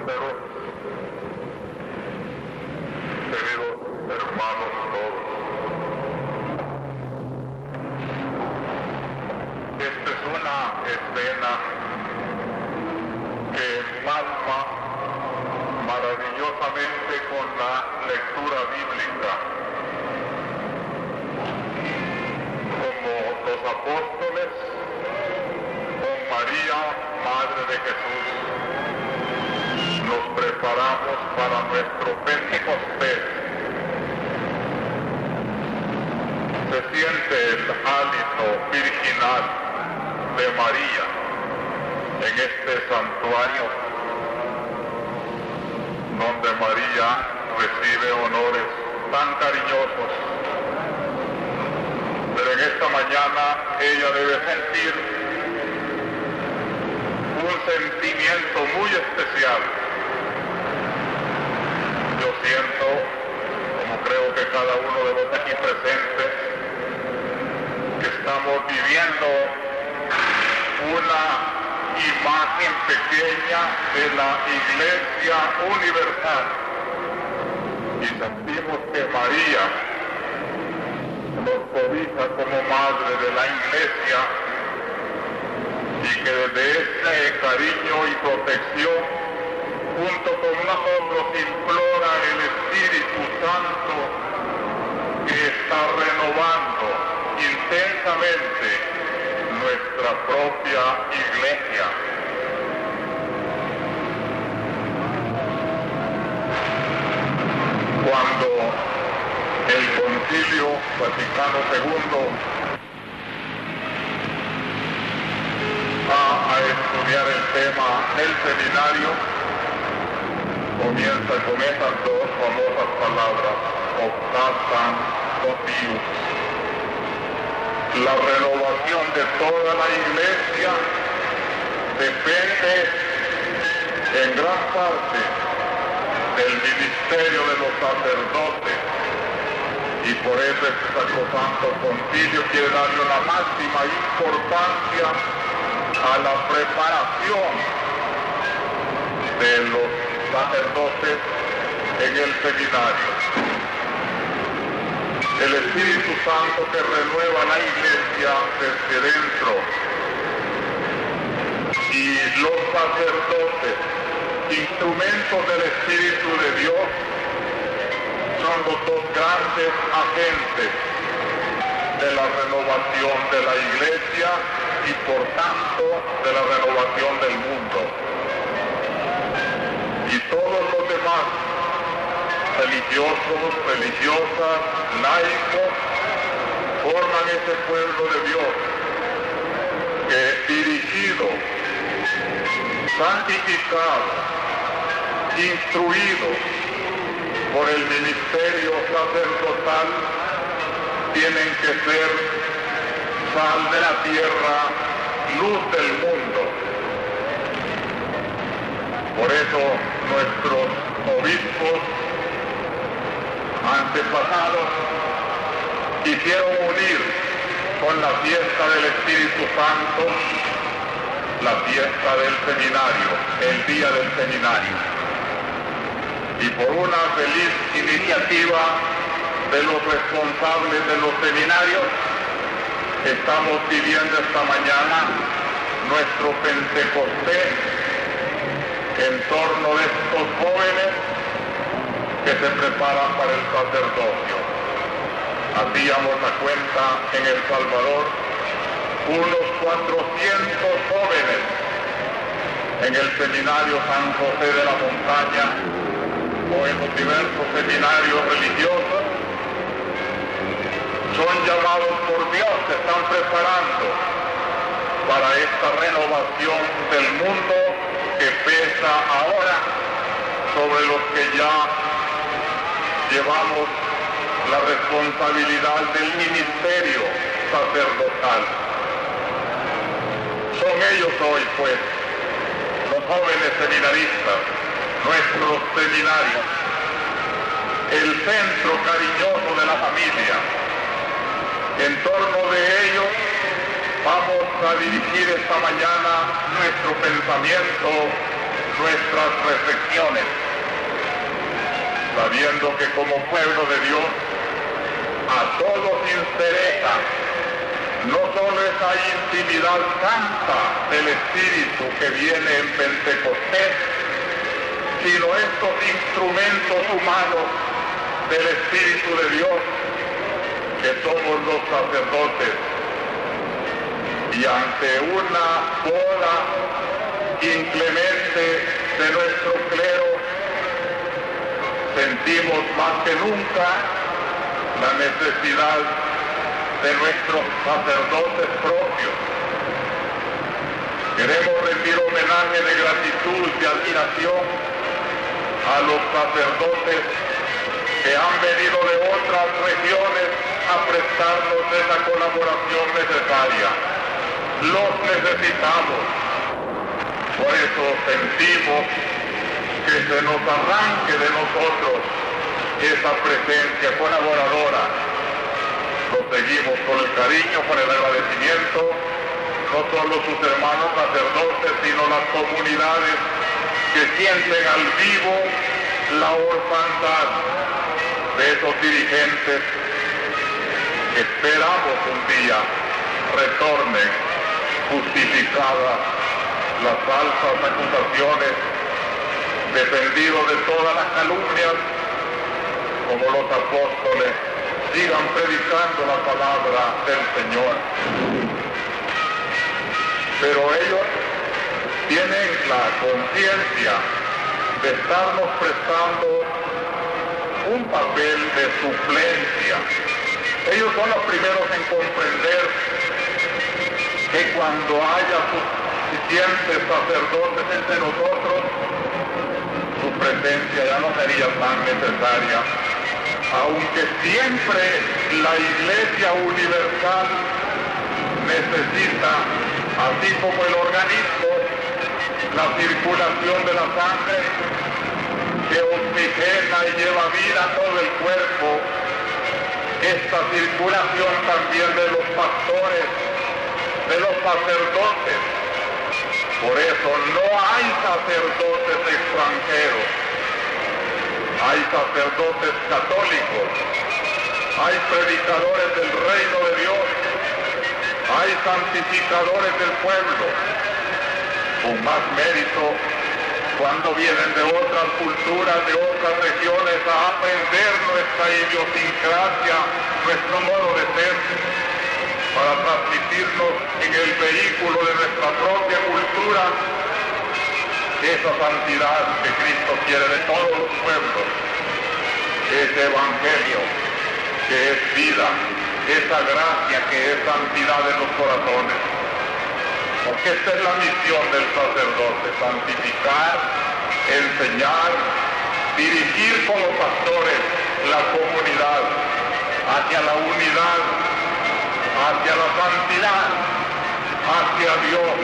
presbíteros, queridos hermanos todos. Esta es una escena que empalma maravillosamente con la lectura bíblica. Como los apóstoles, con María, Madre de Jesús, nos preparamos para nuestro Pentecostés. Se siente el hálito virginal de María en este santuario, donde María recibe honores tan cariñosos. Pero en esta mañana ella debe sentir un sentimiento muy especial. Yo siento, como creo que cada uno de los aquí presentes, que estamos viviendo una imagen pequeña de la Iglesia Universal. Y sentimos que María nos cobija como Madre de la Iglesia y que desde ese cariño y protección, junto con nosotros, implora el Espíritu Santo que está renovando intensamente nuestra propia Iglesia. Cuando el Concilio Vaticano II va a estudiar el tema del seminario, comienza con esas dos famosas palabras, optasan Dios. La renovación de toda la Iglesia depende en gran parte del ministerio de los sacerdotes, y por eso el Sacrosanto Concilio quiere darle una máxima importancia a la preparación de los sacerdotes en el seminario. El Espíritu Santo que renueva la Iglesia desde dentro, y los sacerdotes, instrumentos del Espíritu de Dios, son los dos grandes agentes de la renovación de la Iglesia y por tanto de la renovación del mundo. Y todos los demás, religiosos, religiosas, laicos, forman ese pueblo de Dios que, dirigido, santificado, instruido por el ministerio sacerdotal, tienen que ser sal de la tierra, luz del mundo. Por eso nuestros obispos antepasados quisieron unir con la fiesta del Espíritu Santo la fiesta del seminario, el día del seminario. Y por una feliz iniciativa de los responsables de los seminarios, estamos viviendo esta mañana nuestro Pentecostés en torno de estos jóvenes que se preparan para el sacerdocio. Hacíamos la cuenta en El Salvador, unos 400 jóvenes en el seminario San José de la Montaña o en los diversos seminarios religiosos, son llamados por Dios, se están preparando para esta renovación del mundo que pesa ahora sobre los que ya llevamos la responsabilidad del ministerio sacerdotal. Son ellos hoy, pues, los jóvenes seminaristas, nuestros seminarios, el centro cariñoso de la familia. En torno de ellos vamos a dirigir esta mañana nuestro pensamiento, nuestras reflexiones, sabiendo que como pueblo de Dios a todos interesa no solo esa intimidad santa del Espíritu que viene en Pentecostés, sino estos instrumentos humanos del Espíritu de Dios que somos los sacerdotes. Y ante una boda inclemente de nuestro clero, sentimos más que nunca la necesidad de nuestros sacerdotes propios. Queremos rendir homenaje de gratitud, de admiración a los sacerdotes que han venido de otras regiones a prestarnos esa colaboración necesaria. Los necesitamos. Por eso sentimos que se nos arranque de nosotros esa presencia colaboradora. Lo seguimos con el cariño, con el agradecimiento, no solo sus hermanos sacerdotes, sino las comunidades que sienten al vivo la orfandad de esos dirigentes que esperamos un día retornen justificadas las falsas acusaciones, defendidos de todas las calumnias, como los apóstoles sigan predicando la palabra del Señor. Pero ellos tienen la conciencia de estarnos prestando un papel de suplencia. Ellos son los primeros en comprender que cuando haya suficientes sacerdotes entre nosotros, su presencia ya no sería tan necesaria, aunque siempre la Iglesia universal necesita, así como el organismo, la circulación de la sangre que oxigena y lleva vida a todo el cuerpo, esta circulación también de los pastores, de los sacerdotes. Por eso no hay sacerdotes extranjeros, hay sacerdotes católicos, hay predicadores del reino de Dios, hay santificadores del pueblo, con más mérito cuando vienen de otras culturas, de otras regiones a aprender nuestra idiosincrasia, nuestro modo de ser, para transmitirnos en el vehículo de nuestra propia cultura esa santidad que Cristo quiere de todos los pueblos, ese evangelio que es vida, esa gracia que es santidad en los corazones. Porque esta es la misión del sacerdote: santificar, enseñar, dirigir como pastores la comunidad hacia la unidad, hacia la santidad, hacia Dios.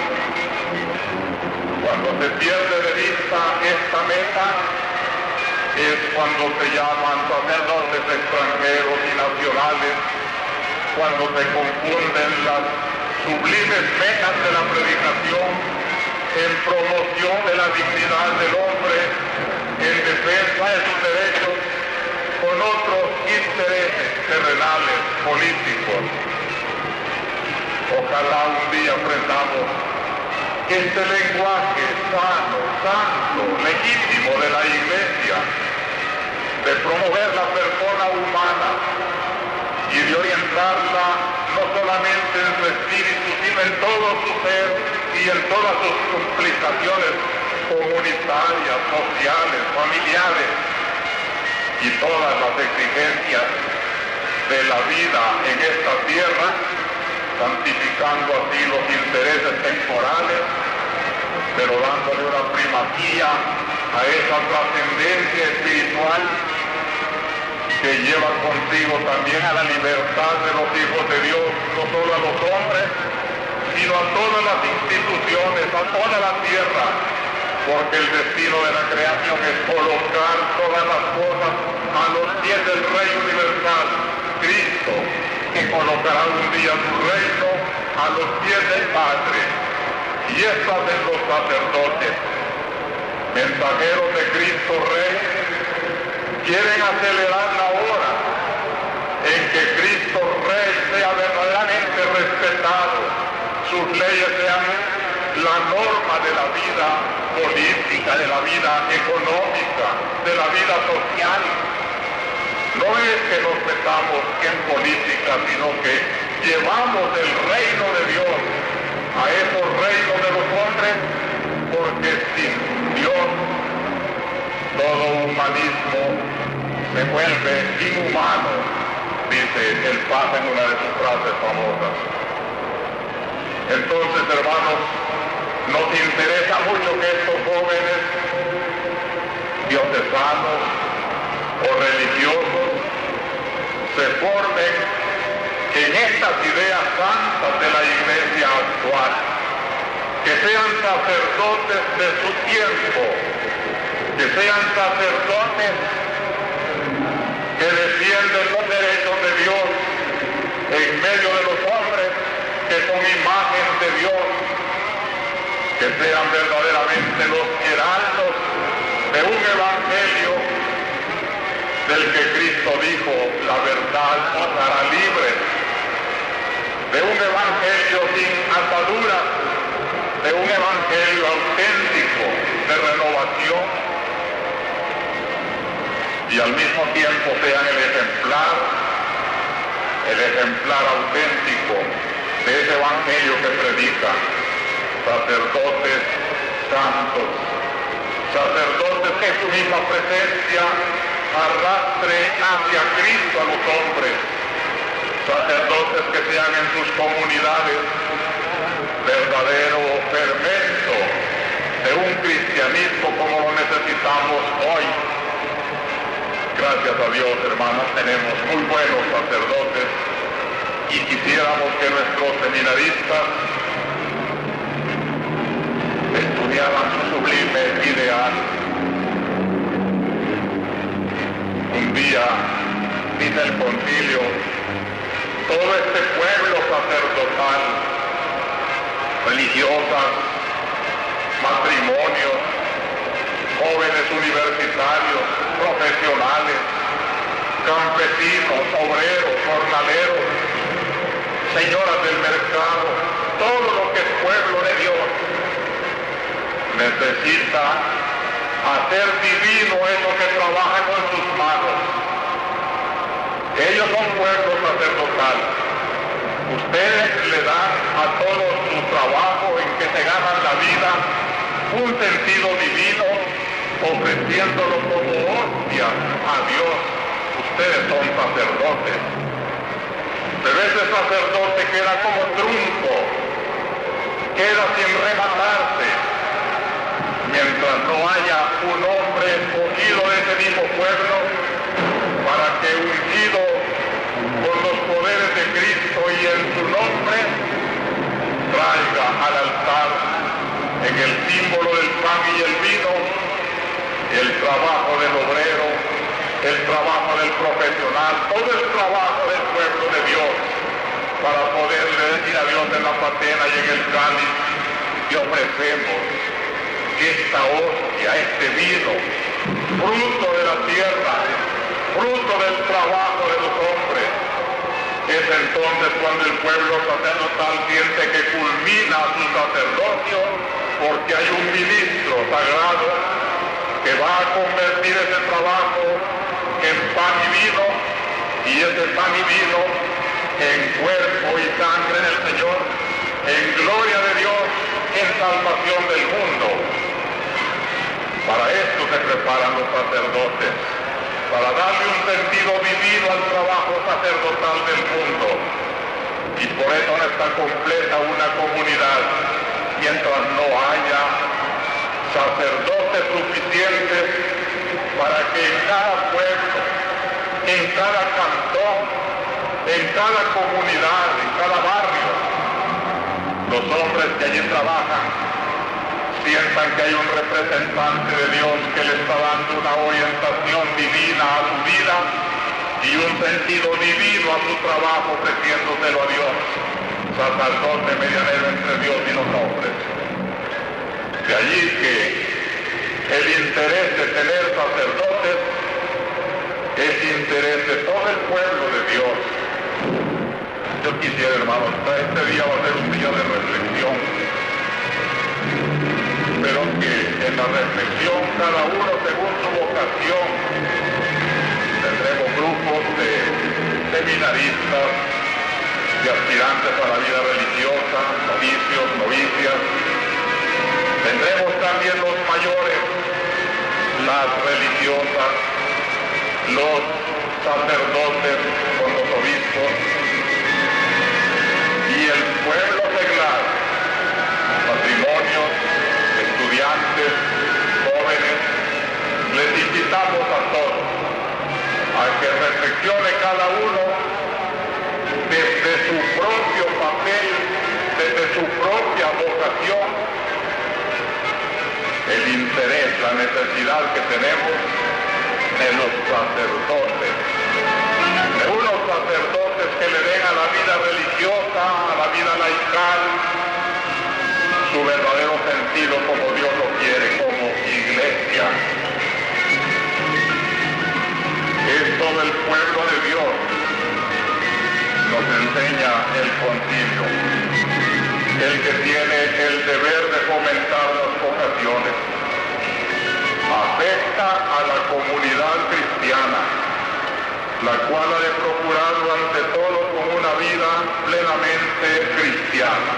Cuando se pierde de vista esta meta, es cuando se llaman sacerdotes extranjeros y nacionales, cuando se confunden las sublimes metas de la predicación en promoción de la dignidad del hombre, en defensa de sus derechos, con otros intereses terrenales, políticos. Ojalá un día aprendamos este lenguaje sano, santo, legítimo de la Iglesia, de promover la persona humana y de orientarla no solamente en su espíritu, sino en todo su ser y en todas sus implicaciones comunitarias, sociales, familiares y todas las exigencias de la vida en esta tierra, santificando así los intereses temporales, pero dándole una primacía a esa trascendencia espiritual que lleva consigo también a la libertad de los hijos de Dios, no solo a los hombres, sino a todas las instituciones, a toda la tierra, porque el destino de la creación es colocar todas las cosas a los pies del Rey universal, Cristo, que colocará un día su reino a los pies del Padre. Y esto hacen los sacerdotes, mensajeros de Cristo Rey, quieren acelerar la hora en que Cristo Rey sea verdaderamente respetado, sus leyes sean la norma de la vida política, de la vida económica, de la vida social. No es que nos metamos en política, sino que llevamos el reino de Dios a esos reinos de los hombres, porque sin Dios todo humanismo se vuelve inhumano, dice el Papa en una de sus frases famosas. Entonces, hermanos, nos interesa mucho que estos jóvenes diocesanos o religiosos se formen en estas ideas santas de la Iglesia actual, que sean sacerdotes de su tiempo, que sean sacerdotes que defienden los derechos de Dios en medio de los hombres que son imagen de Dios, que sean verdaderamente los heraldos de un evangelio del que Cristo dijo, la verdad os hará libres, de un evangelio sin ataduras, de un evangelio auténtico de renovación, y al mismo tiempo sean el ejemplar auténtico de ese evangelio que predica, sacerdotes santos, sacerdotes que su misma presencia arrastre hacia Cristo a los hombres, sacerdotes que sean en sus comunidades verdadero fermento de un cristianismo como lo necesitamos hoy. Gracias a Dios, hermanos, tenemos muy buenos sacerdotes y quisiéramos que nuestros seminaristas estudiaran su sublime ideal. Un día, dice el concilio, todo este pueblo sacerdotal, religiosas, matrimonios, jóvenes universitarios, profesionales, campesinos, obreros, jornaleros, señoras del mercado, todo lo que es pueblo de Dios, necesita hacer divino eso que trabaja con sus manos. Ellos son pueblo sacerdotal. Ustedes le dan a todo su trabajo en que se ganan la vida un sentido divino, ofreciéndolo como hostia a Dios. Ustedes son sacerdotes. Pero ese sacerdote queda como trunco, queda sin rematarse, mientras no haya un hombre escogido de ese mismo pueblo para que, ungido con los poderes de Cristo y en su nombre, traiga al altar en el símbolo del pan y el vino el trabajo del obrero, el trabajo del profesional, todo el trabajo del pueblo de Dios, para poderle decir a Dios en la patena y en el cáliz, y ofrecemos esta hostia, este vino, fruto de la tierra, fruto del trabajo de los hombres. Es entonces cuando el pueblo sacerdotal siente que culmina su sacerdocio, porque hay un ministro sagrado que va a convertir ese trabajo en pan y vino, y ese pan y vino en cuerpo y sangre del Señor, en gloria de Dios, en salvación del mundo. Para esto se preparan los sacerdotes, para darle un sentido divino al trabajo sacerdotal del mundo. Y por eso no está completa una comunidad mientras no haya sacerdotes suficientes para que en cada pueblo, en cada cantón, en cada comunidad, en cada barrio, los hombres que allí trabajan sientan que hay un representante de Dios que le está dando una orientación divina a su vida y un sentido divino a su trabajo, ofreciéndoselo a Dios, sacerdote medianero entre Dios y los hombres. De allí que El interés de tener sacerdotes es interés de todo el pueblo de Dios. Yo quisiera, hermanos, este día va a ser un día de reflexión, pero que en la reflexión cada uno según su vocación tendremos grupos de seminaristas, de aspirantes a la vida religiosa, novicios, novicias. Tendremos también los mayores, las religiosas, los sacerdotes con los obispos y el pueblo seglar, matrimonios, estudiantes, jóvenes. Les invitamos a todos a que reflexione cada uno desde su propio papel, desde su propia vocación, el interés, la necesidad que tenemos de los sacerdotes, de unos sacerdotes que le den a la vida religiosa, a la vida laical, su verdadero sentido como Dios lo quiere, como iglesia. Es todo el pueblo de Dios, nos enseña el concilio, el que tiene el deber de fomentar las vocaciones. Afecta a la comunidad cristiana, la cual ha de procurarlo ante todo con una vida plenamente cristiana.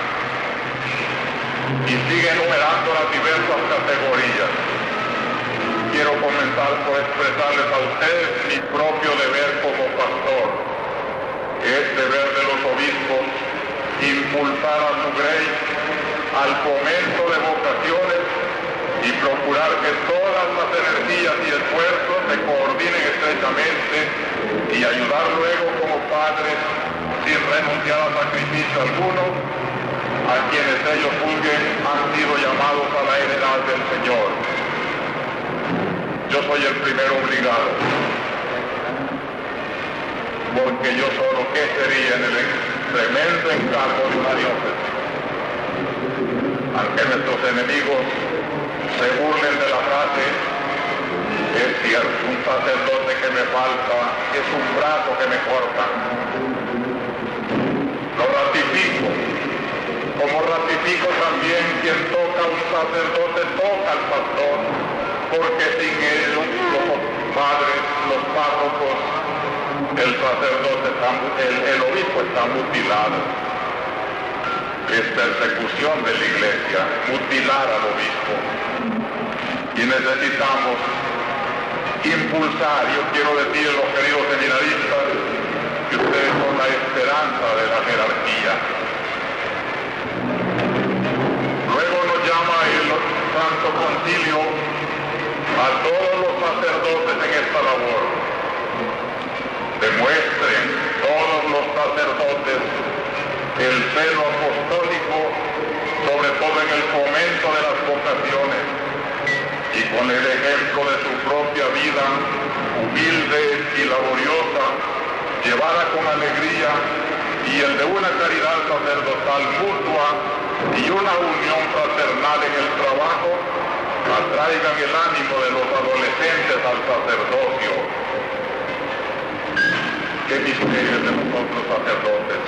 Y sigue enumerando las diversas categorías. Quiero comenzar por expresarles a ustedes mi propio deber como pastor. Es deber de los obispos impulsar a su grey al fomento de vocaciones y procurar que todas las energías y esfuerzos se coordinen estrechamente y ayudar luego como padres, sin renunciar a sacrificio alguno, a quienes ellos juzguen han sido llamados a la heredad del Señor. Yo soy el primero obligado, porque yo solo, ¿qué sería en el tremendo encargo de una diócesis? Aunque nuestros enemigos se burlen de la frase, es cierto, un sacerdote que me falta es un brazo que me corta. Lo ratifico, como ratifico también quien toca a un sacerdote toca al pastor, porque sin ellos los padres, los párrocos, el sacerdote, el obispo está mutilado. Es persecución de la iglesia, mutilar al obispo. Y necesitamos impulsar, yo quiero decir, los queridos seminaristas, que ustedes son la esperanza de la jerarquía. Luego nos llama el Santo Concilio a todos los sacerdotes en esta labor. Demuestren todos los sacerdotes el celo apostólico, sobre todo en el fomento de las vocaciones, y con el ejemplo de su propia vida, humilde y laboriosa, llevada con alegría, y el de una caridad sacerdotal mutua y una unión fraternal en el trabajo, atraigan el ánimo de los adolescentes al sacerdocio. Qué misterio de nosotros sacerdotes.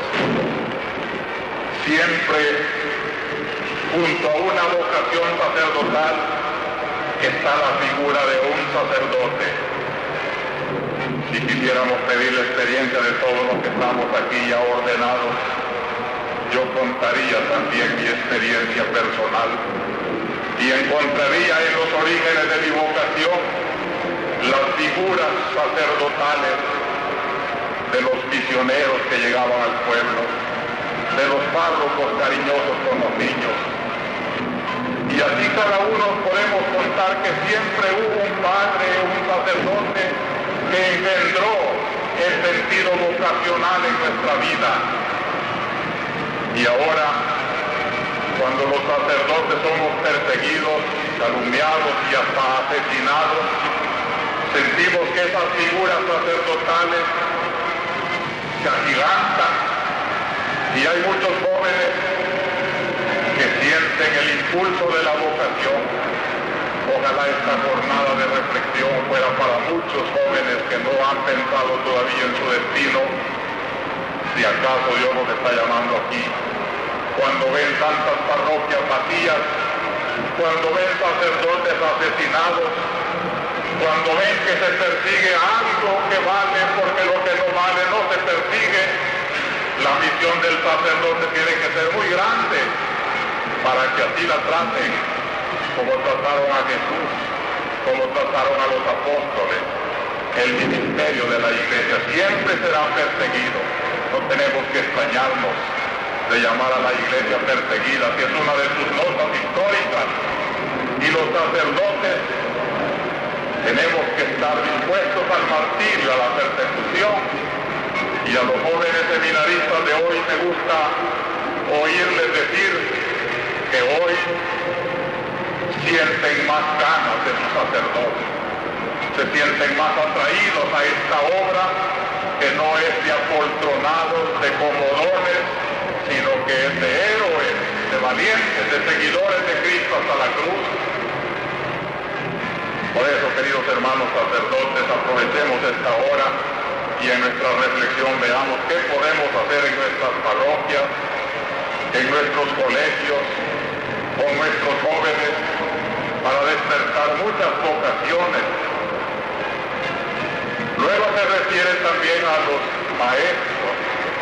Siempre junto a una vocación sacerdotal está la figura de un sacerdote. Si quisiéramos pedir la experiencia de todos los que estamos aquí ya ordenados, yo contaría también mi experiencia personal y encontraría en los orígenes de mi vocación las figuras sacerdotales de los misioneros que llegaban al pueblo, de los párrocos cariñosos con los niños. Y así cada uno podemos contar que siempre hubo un padre, un sacerdote que engendró el sentido vocacional en nuestra vida. Y ahora, cuando los sacerdotes somos perseguidos, calumniados y hasta asesinados, sentimos que esas figuras sacerdotales se agigantan. Y hay muchos jóvenes que sienten el impulso de la vocación. Ojalá esta jornada de reflexión fuera para muchos jóvenes que no han pensado todavía en su destino, si acaso Dios los está llamando aquí. Cuando ven tantas parroquias vacías, cuando ven sacerdotes asesinados, cuando ven que se persigue algo que vale porque lo que no vale no se persigue, la misión del sacerdote tiene que ser muy grande para que así la traten como trataron a Jesús, como trataron a los apóstoles. El ministerio de la iglesia siempre será perseguido. No tenemos que extrañarnos de llamar a la iglesia perseguida, que es una de sus notas históricas. Y los sacerdotes tenemos que estar dispuestos al martirio, a la persecución. Y a los jóvenes seminaristas de hoy me gusta oírles decir que hoy sienten más ganas de su sacerdote, se sienten más atraídos a esta obra que no es de apoltronados, de comodones, sino que es de héroes, de valientes, de seguidores de Cristo hasta la cruz. Por eso, queridos hermanos sacerdotes, aprovechemos esta hora y en nuestra reflexión veamos qué podemos hacer en nuestras parroquias, en nuestros colegios, con nuestros jóvenes, para despertar muchas vocaciones. Luego se refiere también a los maestros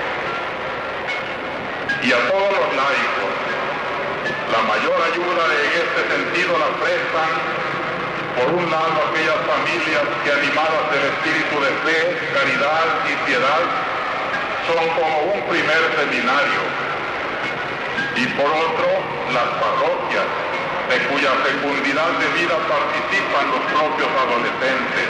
y a todos los laicos. La mayor ayuda en este sentido la prestan, por un lado, aquellas familias que, animadas del espíritu de fe, caridad y piedad, son como un primer seminario. Y por otro, las parroquias, de cuya fecundidad de vida participan los propios adolescentes.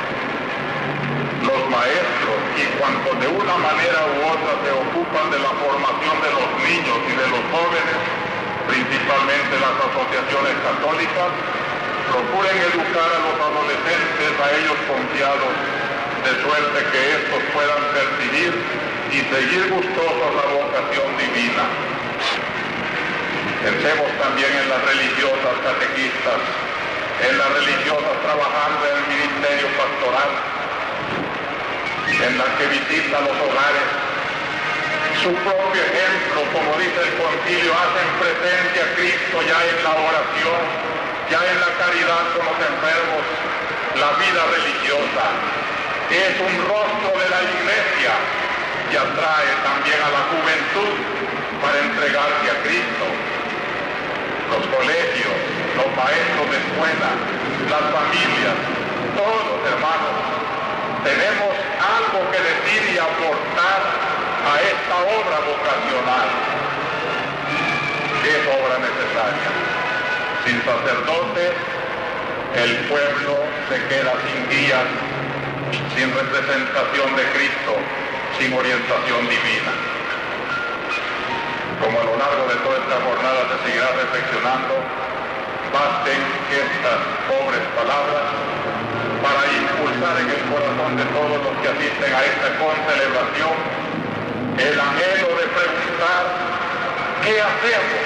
Los maestros y cuantos de una manera u otra se ocupan de la formación de los niños y de los jóvenes, principalmente las asociaciones católicas, procuren educar a los adolescentes, a ellos confiados, de suerte que estos puedan percibir y seguir gustosos la vocación divina. Pensemos también en las religiosas catequistas, en las religiosas trabajando en el ministerio pastoral, en las que visitan los hogares. Su propio ejemplo, como dice el concilio, hacen presente a Cristo ya en la oración, ya en la caridad con los enfermos. La vida religiosa es un rostro de la iglesia que atrae también a la juventud para entregarse a Cristo. Los colegios, los maestros de escuela, las familias, todos hermanos, tenemos algo que decir y aportar a esta obra vocacional, que es obra necesaria. Sin sacerdotes, el pueblo se queda sin guías, sin representación de Cristo, sin orientación divina. Como a lo largo de toda esta jornada se seguirá reflexionando, basten estas pobres palabras para impulsar en el corazón de todos los que asisten a esta concelebración el anhelo de preguntar ¿qué hacemos?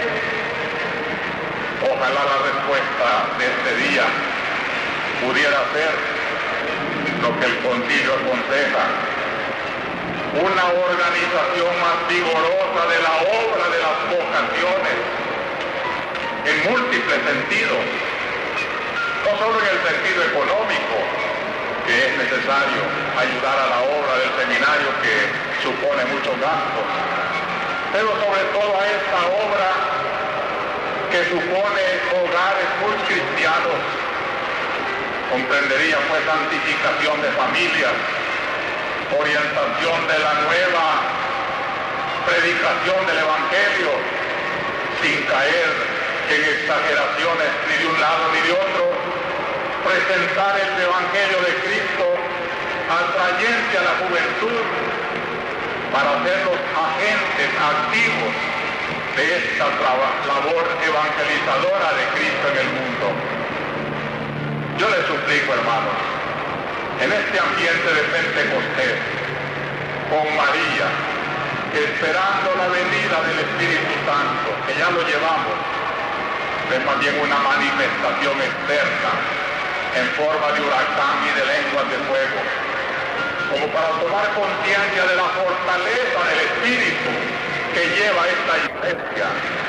Ojalá la respuesta de este día pudiera ser lo que el concilio aconseja: una organización más vigorosa de la obra de las vocaciones en múltiples sentidos, no solo en el sentido económico, que es necesario ayudar a la obra del seminario que supone muchos gastos, pero sobre todo a esta obra que supone hogares muy cristianos. Comprendería pues santificación de familias, orientación de la nueva predicación del Evangelio, sin caer en exageraciones ni de un lado ni de otro, presentar el Evangelio de Cristo atrayente a la juventud para hacerlos agentes activos de esta labor evangelizadora de Cristo en el mundo. Yo les suplico, hermanos, en este ambiente de Pentecostés, con María, esperando la venida del Espíritu Santo, que ya lo llevamos, es más bien una manifestación externa en forma de huracán y de lenguas de fuego, como para tomar conciencia de la fortaleza del Espíritu que lleva esta iglesia.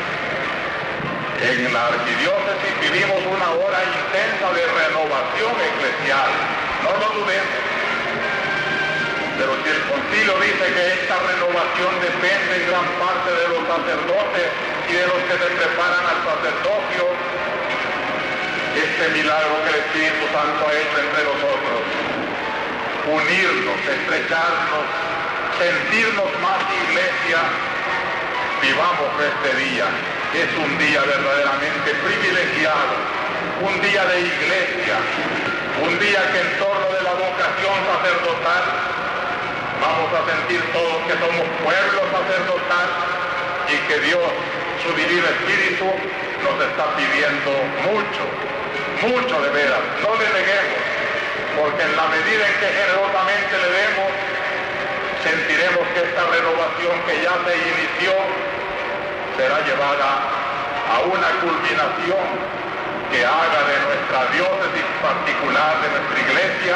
En la arquidiócesis vivimos una hora intensa de renovación eclesial, no lo dudemos. Pero si el concilio dice que esta renovación depende en gran parte de los sacerdotes y de los que se preparan al sacerdocio, este milagro que el Espíritu Santo ha hecho entre nosotros, unirnos, estrecharnos, sentirnos más iglesia, vivamos este día. Es un día verdaderamente privilegiado, un día de iglesia, un día que en torno de la vocación sacerdotal vamos a sentir todos que somos pueblo sacerdotal y que Dios, su divino Espíritu, nos está pidiendo mucho, mucho de veras. No le neguemos, porque en la medida en que generosamente le demos, sentiremos que esta renovación que ya se inició será llevada a una culminación que haga de nuestra diócesis particular, de nuestra iglesia,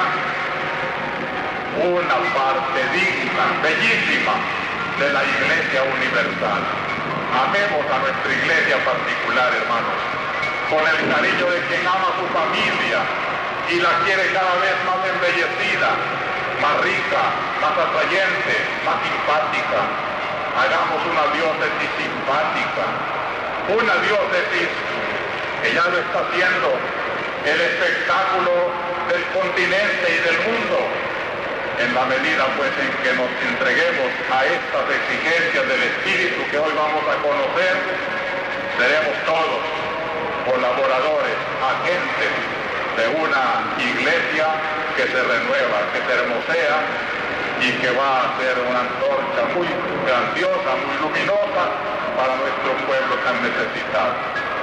una parte digna, bellísima de la iglesia universal. Amemos a nuestra iglesia particular, hermanos, con el cariño de quien ama a su familia y la quiere cada vez más embellecida, más rica, más atrayente, más simpática. Hagamos una diócesis simpática, una diócesis que ya lo está haciendo el espectáculo del continente y del mundo, en la medida pues en que nos entreguemos a estas exigencias del Espíritu que hoy vamos a conocer. Seremos todos colaboradores, agentes de una iglesia que se renueva, que se hermosea y que va a ser una antorcha muy grandiosa, muy luminosa para nuestro pueblo tan necesitado.